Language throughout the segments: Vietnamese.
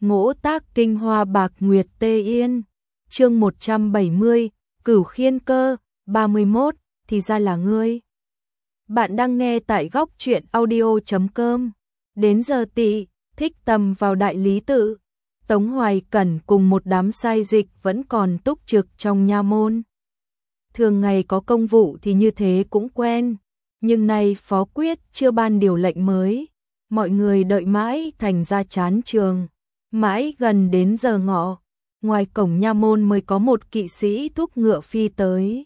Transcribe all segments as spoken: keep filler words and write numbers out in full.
Ngỗ tác kinh hoa bạc nguyệt tê yên. Chương một trăm bảy mươi, Cửu Khiên Cơ, ba mươi mốt, thì ra là ngươi. Bạn đang nghe tại góc truyện audio chấm com. Đến giờ tỵ, Thích Tầm vào đại lý tự. Tống Hoài Cẩn cùng một đám sai dịch vẫn còn túc trực trong nha môn. Thường ngày có công vụ thì như thế cũng quen, nhưng nay Phó Quyết chưa ban điều lệnh mới. Mọi người đợi mãi thành ra chán trường. Mãi gần đến giờ ngọ, ngoài cổng nha môn mới có một kỵ sĩ thúc ngựa phi tới.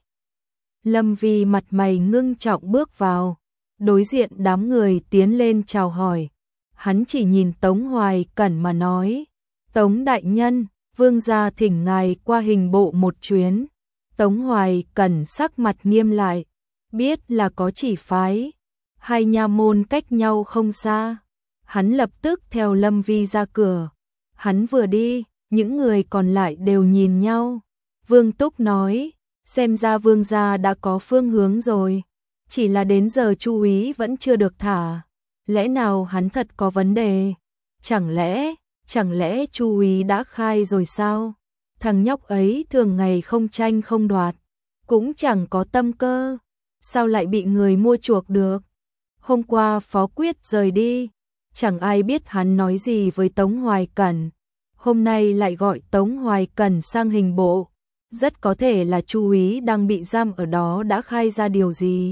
Lâm Vi mặt mày ngưng trọng bước vào, đối diện đám người tiến lên chào hỏi. Hắn chỉ nhìn Tống Hoài Cẩn mà nói: Tống đại nhân, vương gia thỉnh ngài qua hình bộ một chuyến. Tống Hoài Cẩn sắc mặt nghiêm lại, biết là có chỉ phái, hai nha môn cách nhau không xa. Hắn lập tức theo Lâm Vi ra cửa. Hắn vừa đi, những người còn lại đều nhìn nhau. Vương Túc nói, xem ra vương gia đã có phương hướng rồi, chỉ là đến giờ Chu úy vẫn chưa được thả. Lẽ nào hắn thật có vấn đề? Chẳng lẽ, chẳng lẽ Chu úy đã khai rồi sao? Thằng nhóc ấy thường ngày không tranh không đoạt, cũng chẳng có tâm cơ, sao lại bị người mua chuộc được? Hôm qua Phó Quyết rời đi, chẳng ai biết hắn nói gì với Tống Hoài Cẩn. Hôm nay lại gọi Tống Hoài Cẩn sang hình bộ, rất có thể là Chu úy đang bị giam ở đó đã khai ra điều gì.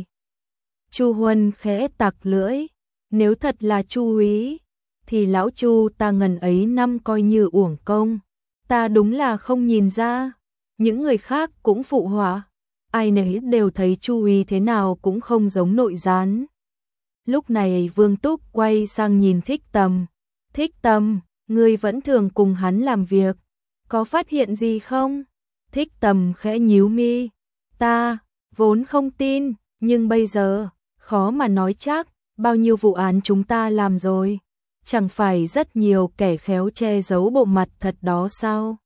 Chu Huân khẽ tặc lưỡi, nếu thật là Chu úy, thì lão Chu ta ngần ấy năm coi như uổng công. Ta đúng là không nhìn ra. Những người khác cũng phụ họa, ai nấy đều thấy Chu úy thế nào cũng không giống nội gián. Lúc này Vương Túc quay sang nhìn Thích Tầm. Thích Tầm, ngươi vẫn thường cùng hắn làm việc, có phát hiện gì không? Thích Tầm khẽ nhíu mi. Ta vốn không tin, nhưng bây giờ khó mà nói chắc. Bao nhiêu vụ án chúng ta làm rồi, chẳng phải rất nhiều kẻ khéo che giấu bộ mặt thật đó sao?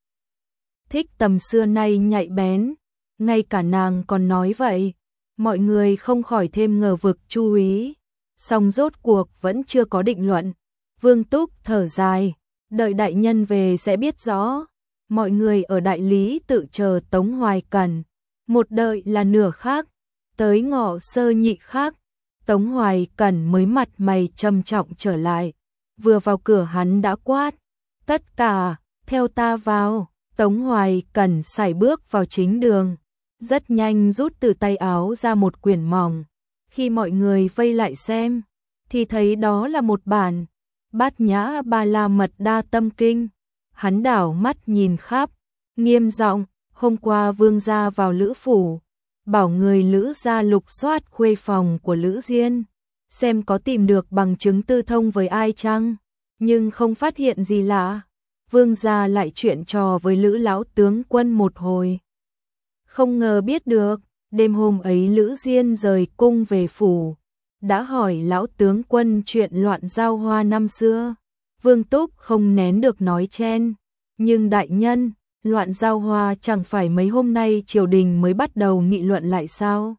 Thích Tầm xưa nay nhạy bén, ngay cả nàng còn nói vậy. Mọi người không khỏi thêm ngờ vực Chu úy, song rốt cuộc vẫn chưa có định luận. Vương Túc thở dài, đợi đại nhân về sẽ biết rõ. Mọi người ở đại lý tự chờ Tống Hoài Cẩn, một đợi là nửa khác, tới ngọ sơ nhị khác, Tống Hoài Cẩn mới mặt mày trầm trọng trở lại. Vừa vào cửa hắn đã quát, tất cả theo ta vào. Tống Hoài Cẩn sải bước vào chính đường, rất nhanh rút từ tay áo ra một quyển mỏng. Khi mọi người vây lại xem, thì thấy đó là một bản Bát Nhã Ba La Mật Đa Tâm Kinh. Hắn đảo mắt nhìn khắp, nghiêm giọng, hôm qua vương gia vào Lữ phủ, bảo người Lữ gia lục soát khuê phòng của Lữ Diên, xem có tìm được bằng chứng tư thông với ai chăng, nhưng không phát hiện gì lạ. Vương gia lại chuyện trò với Lữ lão tướng quân một hồi. Không ngờ biết được, đêm hôm ấy Lữ Diên rời cung về phủ, đã hỏi lão tướng quân chuyện loạn giao hoa năm xưa. Vương Túc không nén được nói chen, nhưng đại nhân, loạn giao hoa chẳng phải mấy hôm nay triều đình mới bắt đầu nghị luận lại sao?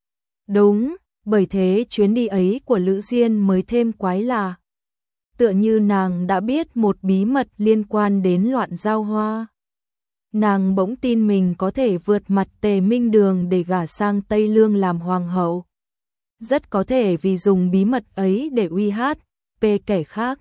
Đúng, bởi thế chuyến đi ấy của Lữ Diên mới thêm quái lạ. Tựa như nàng đã biết một bí mật liên quan đến loạn giao hoa. Nàng bỗng tin mình có thể vượt mặt Tề Minh Đường để gả sang Tây Lương làm hoàng hậu. Rất có thể vì dùng bí mật ấy để uy hát pê kẻ khác.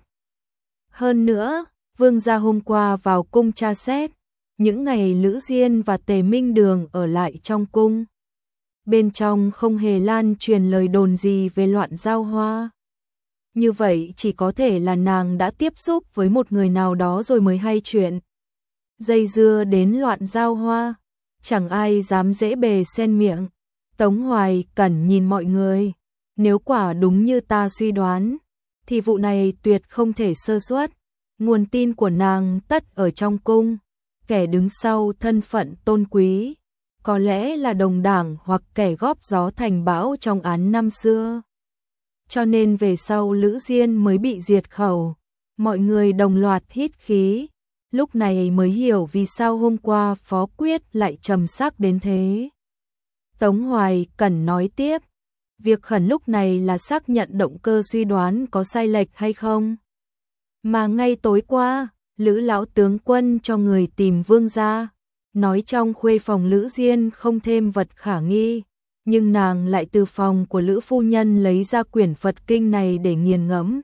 Hơn nữa, vương gia hôm qua vào cung tra xét, những ngày Lữ Diên và Tề Minh Đường ở lại trong cung. Bên trong không hề lan truyền lời đồn gì về loạn giao hoa. Như vậy chỉ có thể là nàng đã tiếp xúc với một người nào đó rồi mới hay chuyện. Dây dưa đến loạn giao hoa, chẳng ai dám dễ bề xen miệng. Tống Hoài Cẩn nhìn mọi người, nếu quả đúng như ta suy đoán, thì vụ này tuyệt không thể sơ suất. Nguồn tin của nàng tất ở trong cung, kẻ đứng sau thân phận tôn quý, có lẽ là đồng đảng hoặc kẻ góp gió thành bão trong án năm xưa. Cho nên về sau Lữ Diên mới bị diệt khẩu. Mọi người đồng loạt hít khí, lúc này mới hiểu vì sao hôm qua Phó Quyết lại trầm sắc đến thế. Tống Hoài Cẩn nói tiếp, việc khẩn lúc này là xác nhận động cơ suy đoán có sai lệch hay không. Mà ngay tối qua, Lữ lão tướng quân cho người tìm vương gia, nói trong khuê phòng Lữ Diên không thêm vật khả nghi, nhưng nàng lại từ phòng của Lữ phu nhân lấy ra quyển Phật kinh này để nghiền ngẫm.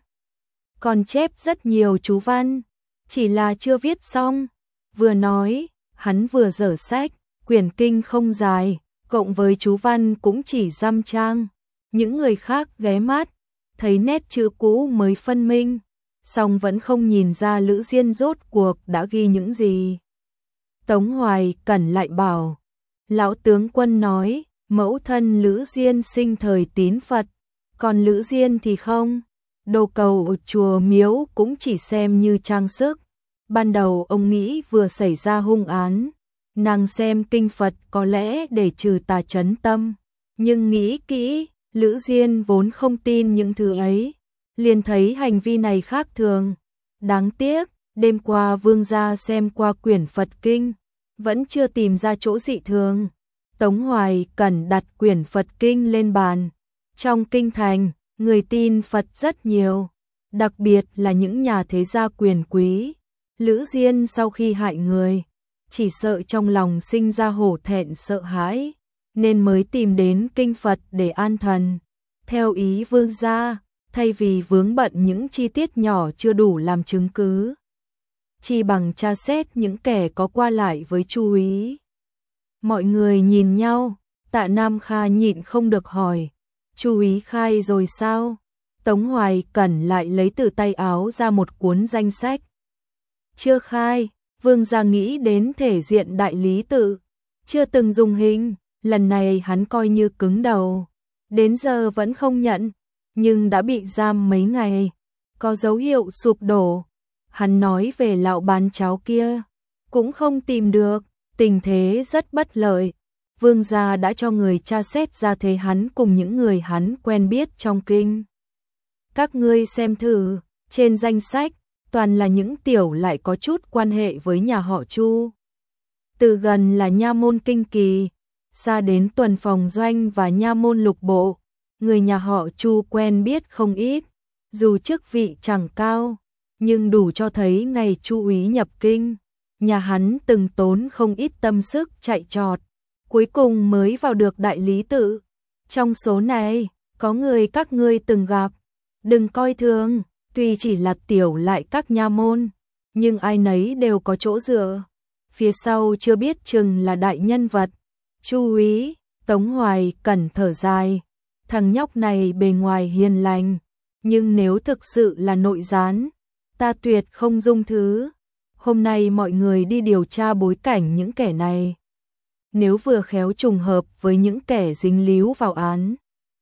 Còn chép rất nhiều chú văn, chỉ là chưa viết xong. Vừa nói, hắn vừa dở sách, quyển kinh không dài, cộng với chú văn cũng chỉ dăm trang. Những người khác ghé mắt, thấy nét chữ cũ mới phân minh, song vẫn không nhìn ra Lữ Diên rốt cuộc đã ghi những gì. Tống Hoài Cẩn lại bảo, lão tướng quân nói, mẫu thân Lữ Diên sinh thời tín Phật, còn Lữ Diên thì không. Đồ cầu ở chùa miếu cũng chỉ xem như trang sức. Ban đầu ông nghĩ vừa xảy ra hung án, nàng xem kinh Phật có lẽ để trừ tà chấn tâm. Nhưng nghĩ kỹ, Lữ Diên vốn không tin những thứ ấy, liền thấy hành vi này khác thường. Đáng tiếc, đêm qua vương gia xem qua quyển Phật kinh, vẫn chưa tìm ra chỗ dị thường. Tống Hoài Cẩn đặt quyển Phật kinh lên bàn. Trong kinh thành, người tin Phật rất nhiều, đặc biệt là những nhà thế gia quyền quý. Lữ Diên sau khi hại người, chỉ sợ trong lòng sinh ra hổ thẹn sợ hãi, nên mới tìm đến kinh Phật để an thần. Theo ý vương gia, thay vì vướng bận những chi tiết nhỏ chưa đủ làm chứng cứ, chỉ bằng tra xét những kẻ có qua lại với Chu úy. Mọi người nhìn nhau, Tạ Nam Kha nhịn không được hỏi, Chu úy khai rồi sao? Tống Hoài Cẩn lại lấy từ tay áo ra một cuốn danh sách. Chưa khai, vương gia nghĩ đến thể diện đại lý tự, chưa từng dùng hình, lần này hắn coi như cứng đầu. Đến giờ vẫn không nhận, nhưng đã bị giam mấy ngày, có dấu hiệu sụp đổ. Hắn nói về lão bán cháo kia, cũng không tìm được, tình thế rất bất lợi. Vương gia đã cho người tra xét ra thế hắn cùng những người hắn quen biết trong kinh. Các ngươi xem thử, trên danh sách, toàn là những tiểu lại có chút quan hệ với nhà họ Chu. Từ gần là nha môn kinh kỳ, xa đến tuần phòng doanh và nha môn lục bộ, người nhà họ Chu quen biết không ít, dù chức vị chẳng cao, nhưng đủ cho thấy ngày Chu úy nhập kinh, nhà hắn từng tốn không ít tâm sức chạy trọt, cuối cùng mới vào được đại lý tự. Trong số này, có người các ngươi từng gặp, đừng coi thường, tuy chỉ là tiểu lại các nha môn, nhưng ai nấy đều có chỗ dựa. Phía sau chưa biết chừng là đại nhân vật. Chu úy, Tống Hoài Cẩn thở dài, thằng nhóc này bề ngoài hiền lành, nhưng nếu thực sự là nội gián, ta tuyệt không dung thứ. Hôm nay mọi người đi điều tra bối cảnh những kẻ này. Nếu vừa khéo trùng hợp với những kẻ dính líu vào án,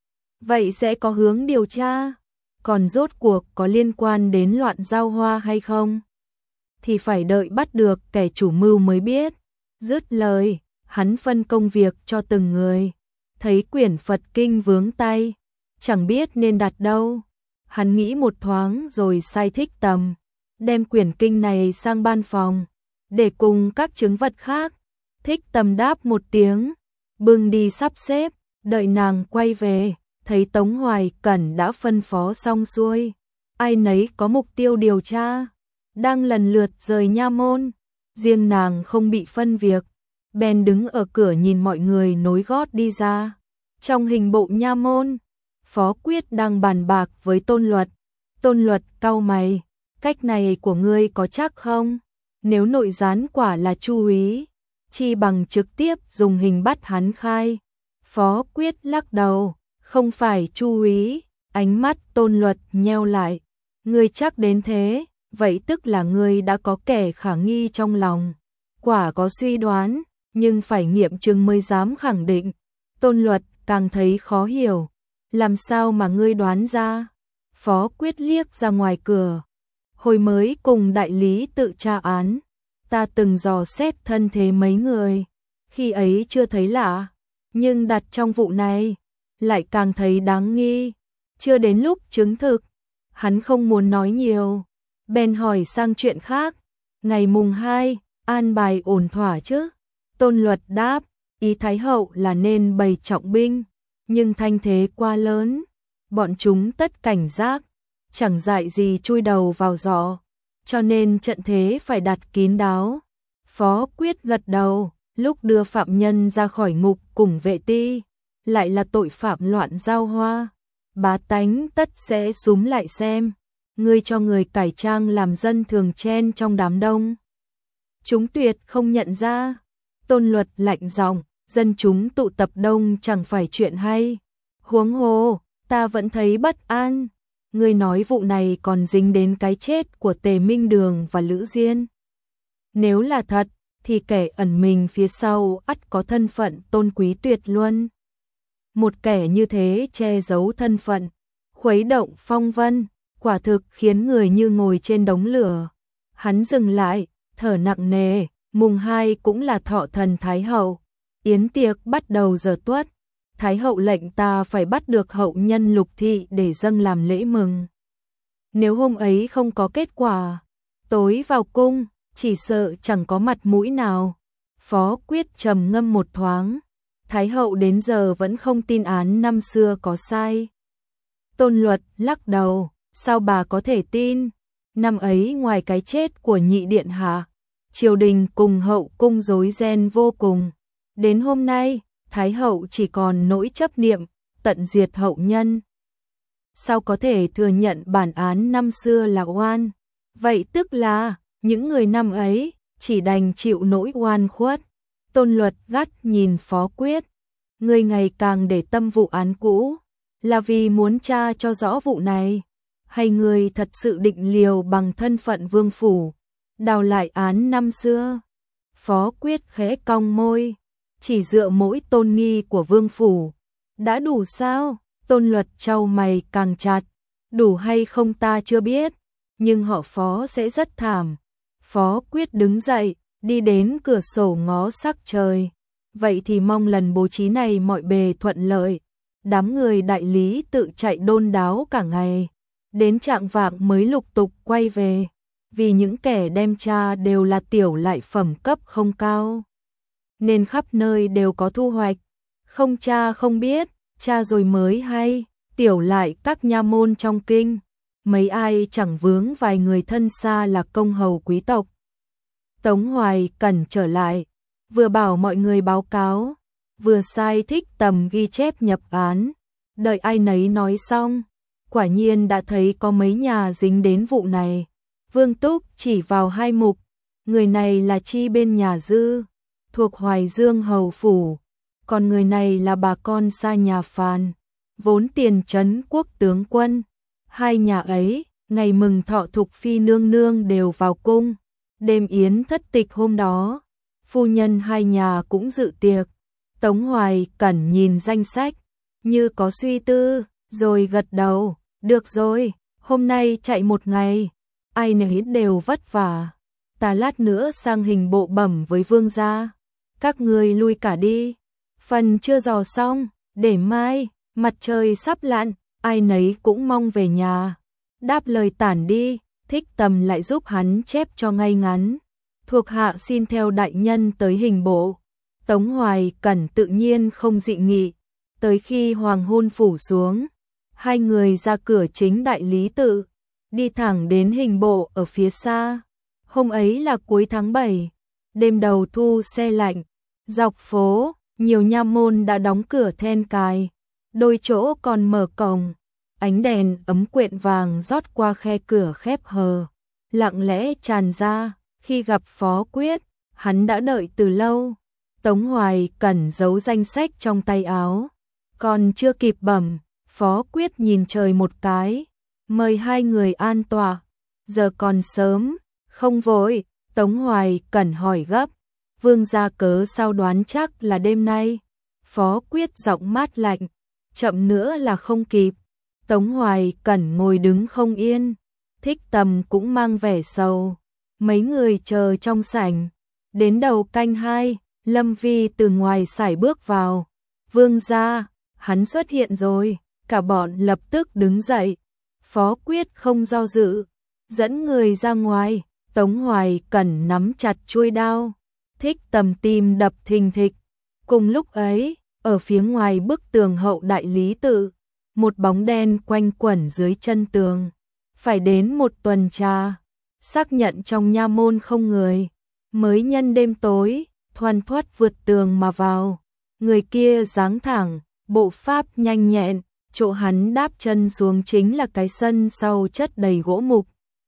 vậy sẽ có hướng điều tra. Còn rốt cuộc có liên quan đến loạn giao hoa hay không, thì phải đợi bắt được kẻ chủ mưu mới biết. Dứt lời, hắn phân công việc cho từng người. Thấy quyển Phật kinh vướng tay, chẳng biết nên đặt đâu. Hắn nghĩ một thoáng rồi sai Thích Tầm, đem quyển kinh này sang ban phòng, để cùng các chứng vật khác. Thích Tầm đáp một tiếng, bưng đi sắp xếp, đợi nàng quay về, thấy Tống Hoài Cẩn đã phân phó xong xuôi. Ai nấy có mục tiêu điều tra, đang lần lượt rời nha môn, riêng nàng không bị phân việc, bèn đứng ở cửa nhìn mọi người nối gót đi ra. Trong hình bộ nha môn, Phó Quyết đang bàn bạc với Tôn Luật. Tôn Luật cau mày, cách này của ngươi có chắc không? Nếu nội gián quả là Chu úy, chi bằng trực tiếp dùng hình bắt hắn khai. Phó Quyết lắc đầu, không phải Chu úy. Ánh mắt Tôn Luật nheo lại, ngươi chắc đến thế, vậy tức là ngươi đã có kẻ khả nghi trong lòng. Quả có suy đoán, nhưng phải nghiệm chứng mới dám khẳng định. Tôn Luật càng thấy khó hiểu, làm sao mà ngươi đoán ra? Phó Quyết liếc ra ngoài cửa, hồi mới cùng đại lý tự tra án, ta từng dò xét thân thế mấy người, khi ấy chưa thấy lạ, nhưng đặt trong vụ này, lại càng thấy đáng nghi. Chưa đến lúc chứng thực, hắn không muốn nói nhiều, bèn hỏi sang chuyện khác. Ngày mùng hai, an bài ổn thỏa chứ? Tôn Luật đáp, ý Thái hậu là nên bày trọng binh, nhưng thanh thế quá lớn, bọn chúng tất cảnh giác, chẳng dại gì chui đầu vào giỏ. cho nên trận thế phải đặt kín đáo. Phó Quyết gật đầu, lúc đưa phạm nhân ra khỏi ngục cùng vệ ti, lại là tội phạm loạn giao hoa, bá tánh tất sẽ súm lại xem, ngươi cho người cải trang làm dân thường chen trong đám đông. Chúng tuyệt không nhận ra. Tôn Luật lạnh giọng, dân chúng tụ tập đông chẳng phải chuyện hay. Huống hồ, ta vẫn thấy bất an. Ngươi nói vụ này còn dính đến cái chết của Tề Minh Đường và Lữ Diên. Nếu là thật, thì kẻ ẩn mình phía sau ắt có thân phận tôn quý tuyệt luân. Một kẻ như thế che giấu thân phận, khuấy động phong vân, quả thực khiến người như ngồi trên đống lửa. Hắn dừng lại, thở nặng nề, mùng hai cũng là thọ thần Thái Hậu. Yến tiệc bắt đầu giờ tuất. Thái Hậu lệnh ta phải bắt được hậu nhân Lục Thị để dâng làm lễ mừng. Nếu hôm ấy không có kết quả, tối vào cung, chỉ sợ chẳng có mặt mũi nào. Phó Quyết trầm ngâm một thoáng. Thái Hậu đến giờ vẫn không tin án năm xưa có sai. Tôn Luật lắc đầu, sao bà có thể tin? Năm ấy ngoài cái chết của nhị điện hạ, triều đình cùng hậu cung rối ren vô cùng. Đến hôm nay, Thái Hậu chỉ còn nỗi chấp niệm, tận diệt hậu nhân. Sao có thể thừa nhận bản án năm xưa là oan? Vậy tức là, những người năm ấy, chỉ đành chịu nỗi oan khuất. Tôn Luật gắt nhìn Phó Quyết. Người ngày càng để tâm vụ án cũ, là vì muốn tra cho rõ vụ này, hay người thật sự định liều bằng thân phận vương phủ, đào lại án năm xưa? Phó Quyết khẽ cong môi, chỉ dựa mỗi tôn nghi của vương phủ, đã đủ sao? Tôn Luật chau mày càng chặt, đủ hay không ta chưa biết, nhưng họ Phó sẽ rất thảm. Phó Quyết đứng dậy, đi đến cửa sổ ngó sắc trời. Vậy thì mong lần bố trí này mọi bề thuận lợi. Đám người đại lý tự chạy đôn đáo cả ngày, đến trạng vạng mới lục tục quay về, vì những kẻ đem tra đều là tiểu lại phẩm cấp không cao, nên khắp nơi đều có thu hoạch. Không tra không biết, tra rồi mới hay. Tiểu lại các nha môn trong kinh, mấy ai chẳng vướng vài người thân xa là công hầu quý tộc. Tống Hoài Cẩn trở lại, vừa bảo mọi người báo cáo, vừa sai Thích Tầm ghi chép nhập án. Đợi ai nấy nói xong, quả nhiên đã thấy có mấy nhà dính đến vụ này. Vương Túc chỉ vào hai mục, người này là chi bên nhà Dư, thuộc Hoài Dương hầu phủ, còn người này là bà con xa nhà Phàn, vốn tiền trấn quốc tướng quân. Hai nhà ấy, ngày mừng thọ Thục Phi nương nương đều vào cung. Đêm yến thất tịch hôm đó, phu nhân hai nhà cũng dự tiệc. Tống Hoài Cẩn nhìn danh sách, như có suy tư, rồi gật đầu. Được rồi, hôm nay chạy một ngày, ai nấy đều vất vả. Ta lát nữa sang hình bộ bẩm với vương gia. Các người lui cả đi. Phần chưa dò xong, để mai, mặt trời sắp lặn, ai nấy cũng mong về nhà. Đáp lời tản đi, Thích Tầm lại giúp hắn chép cho ngay ngắn. Thuộc hạ xin theo đại nhân tới hình bộ. Tống Hoài Cẩn tự nhiên không dị nghị. Tới khi hoàng hôn phủ xuống, hai người ra cửa chính đại lý tự, đi thẳng đến hình bộ ở phía xa. Hôm ấy là cuối tháng bảy, đêm đầu thu se lạnh, dọc phố, nhiều nha môn đã đóng cửa then cài, đôi chỗ còn mở cổng. Ánh đèn ấm quyện vàng rót qua khe cửa khép hờ, lặng lẽ tràn ra. Khi gặp Phó Quyết, hắn đã đợi từ lâu. Tống Hoài Cẩn giấu danh sách trong tay áo, còn chưa kịp bẩm, Phó Quyết nhìn trời một cái, mời hai người an tọa. Giờ còn sớm, không vội. Tống Hoài Cẩn hỏi gấp, vương gia cớ sao đoán chắc là đêm nay? Phó Quyết giọng mát lạnh, chậm nữa là không kịp. Tống Hoài Cẩn ngồi đứng không yên, Thích Tầm cũng mang vẻ sầu. Mấy người chờ trong sảnh. Đến đầu canh hai, Lâm Vi từ ngoài sải bước vào. Vương gia, hắn xuất hiện rồi. Cả bọn lập tức đứng dậy. Phó Quyết không do dự, dẫn người ra ngoài. Tống Hoài Cẩn nắm chặt chuôi đao, Thích Tầm tim đập thình thịch. Cùng lúc ấy, ở phía ngoài bức tường hậu đại lý tự, một bóng đen quanh quẩn dưới chân tường. Phải đến một tuần trà, xác nhận trong nha môn không người, mới nhân đêm tối, thoăn thoắt vượt tường mà vào. Người kia dáng thẳng, bộ pháp nhanh nhẹn, chỗ hắn đáp chân xuống chính là cái sân sau chất đầy gỗ mục.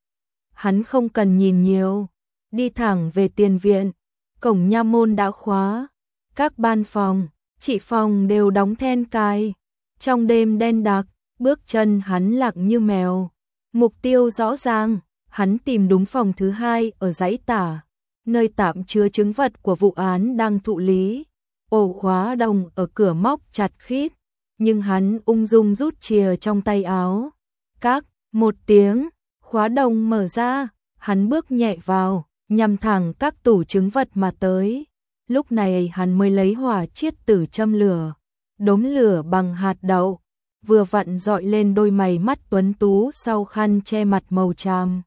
Hắn không cần nhìn nhiều, đi thẳng về tiền viện, cổng nha môn đã khóa, các ban phòng, chị phòng đều đóng then cài. Trong đêm đen đặc, bước chân hắn lặng như mèo. Mục tiêu rõ ràng, hắn tìm đúng phòng thứ hai ở dãy tả, nơi tạm chứa chứng vật của vụ án đang thụ lý. Ổ khóa đồng ở cửa móc chặt khít, nhưng hắn ung dung rút chìa trong tay áo. Các, một tiếng, khóa đồng mở ra, hắn bước nhẹ vào, nhằm thẳng các tủ chứng vật mà tới. Lúc này hắn mới lấy hỏa chiết tử châm lửa, đốm lửa bằng hạt đậu, vừa vặn dọi lên đôi mày mắt tuấn tú sau khăn che mặt màu tràm.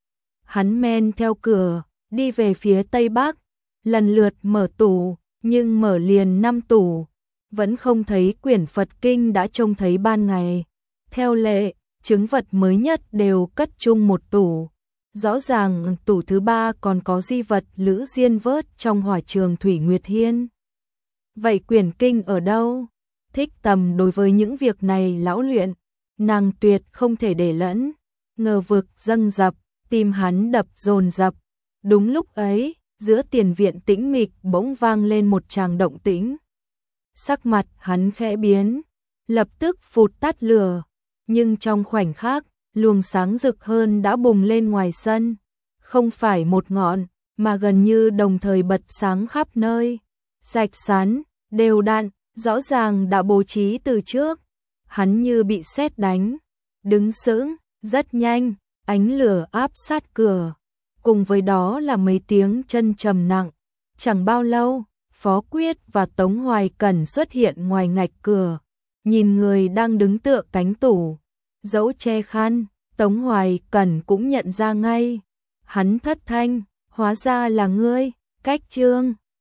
Hắn men theo cửa, đi về phía tây bắc, lần lượt mở tủ, nhưng mở liền năm tủ, vẫn không thấy quyển Phật Kinh đã trông thấy ban ngày. Theo lệ, chứng vật mới nhất đều cất chung một tủ. Rõ ràng tủ thứ ba còn có di vật Lữ Diên vớt trong hỏa trường Thủy Nguyệt Hiên. Vậy quyển kinh ở đâu? Thích Tầm đối với những việc này lão luyện, nàng tuyệt không thể để lẫn. Ngờ vực dâng dập, tim hắn đập dồn dập. Đúng lúc ấy, giữa tiền viện tĩnh mịch bỗng vang lên một tràng động tĩnh. Sắc mặt hắn khẽ biến, lập tức phụt tắt lửa, nhưng trong khoảnh khắc, luồng sáng rực hơn đã bùng lên ngoài sân, không phải một ngọn, mà gần như đồng thời bật sáng khắp nơi, sạch sắn, đều đặn, rõ ràng đã bố trí từ trước. Hắn như bị sét đánh, đứng sững, rất nhanh, ánh lửa áp sát cửa, cùng với đó là mấy tiếng chân trầm nặng. Chẳng bao lâu, Phó Quyết và Tống Hoài Cẩn xuất hiện ngoài ngạch cửa, nhìn người đang đứng tựa cánh tủ, dẫu che khăn, Tống Hoài Cẩn cũng nhận ra ngay. Hắn thất thanh, hóa ra là ngươi, Cách Trương.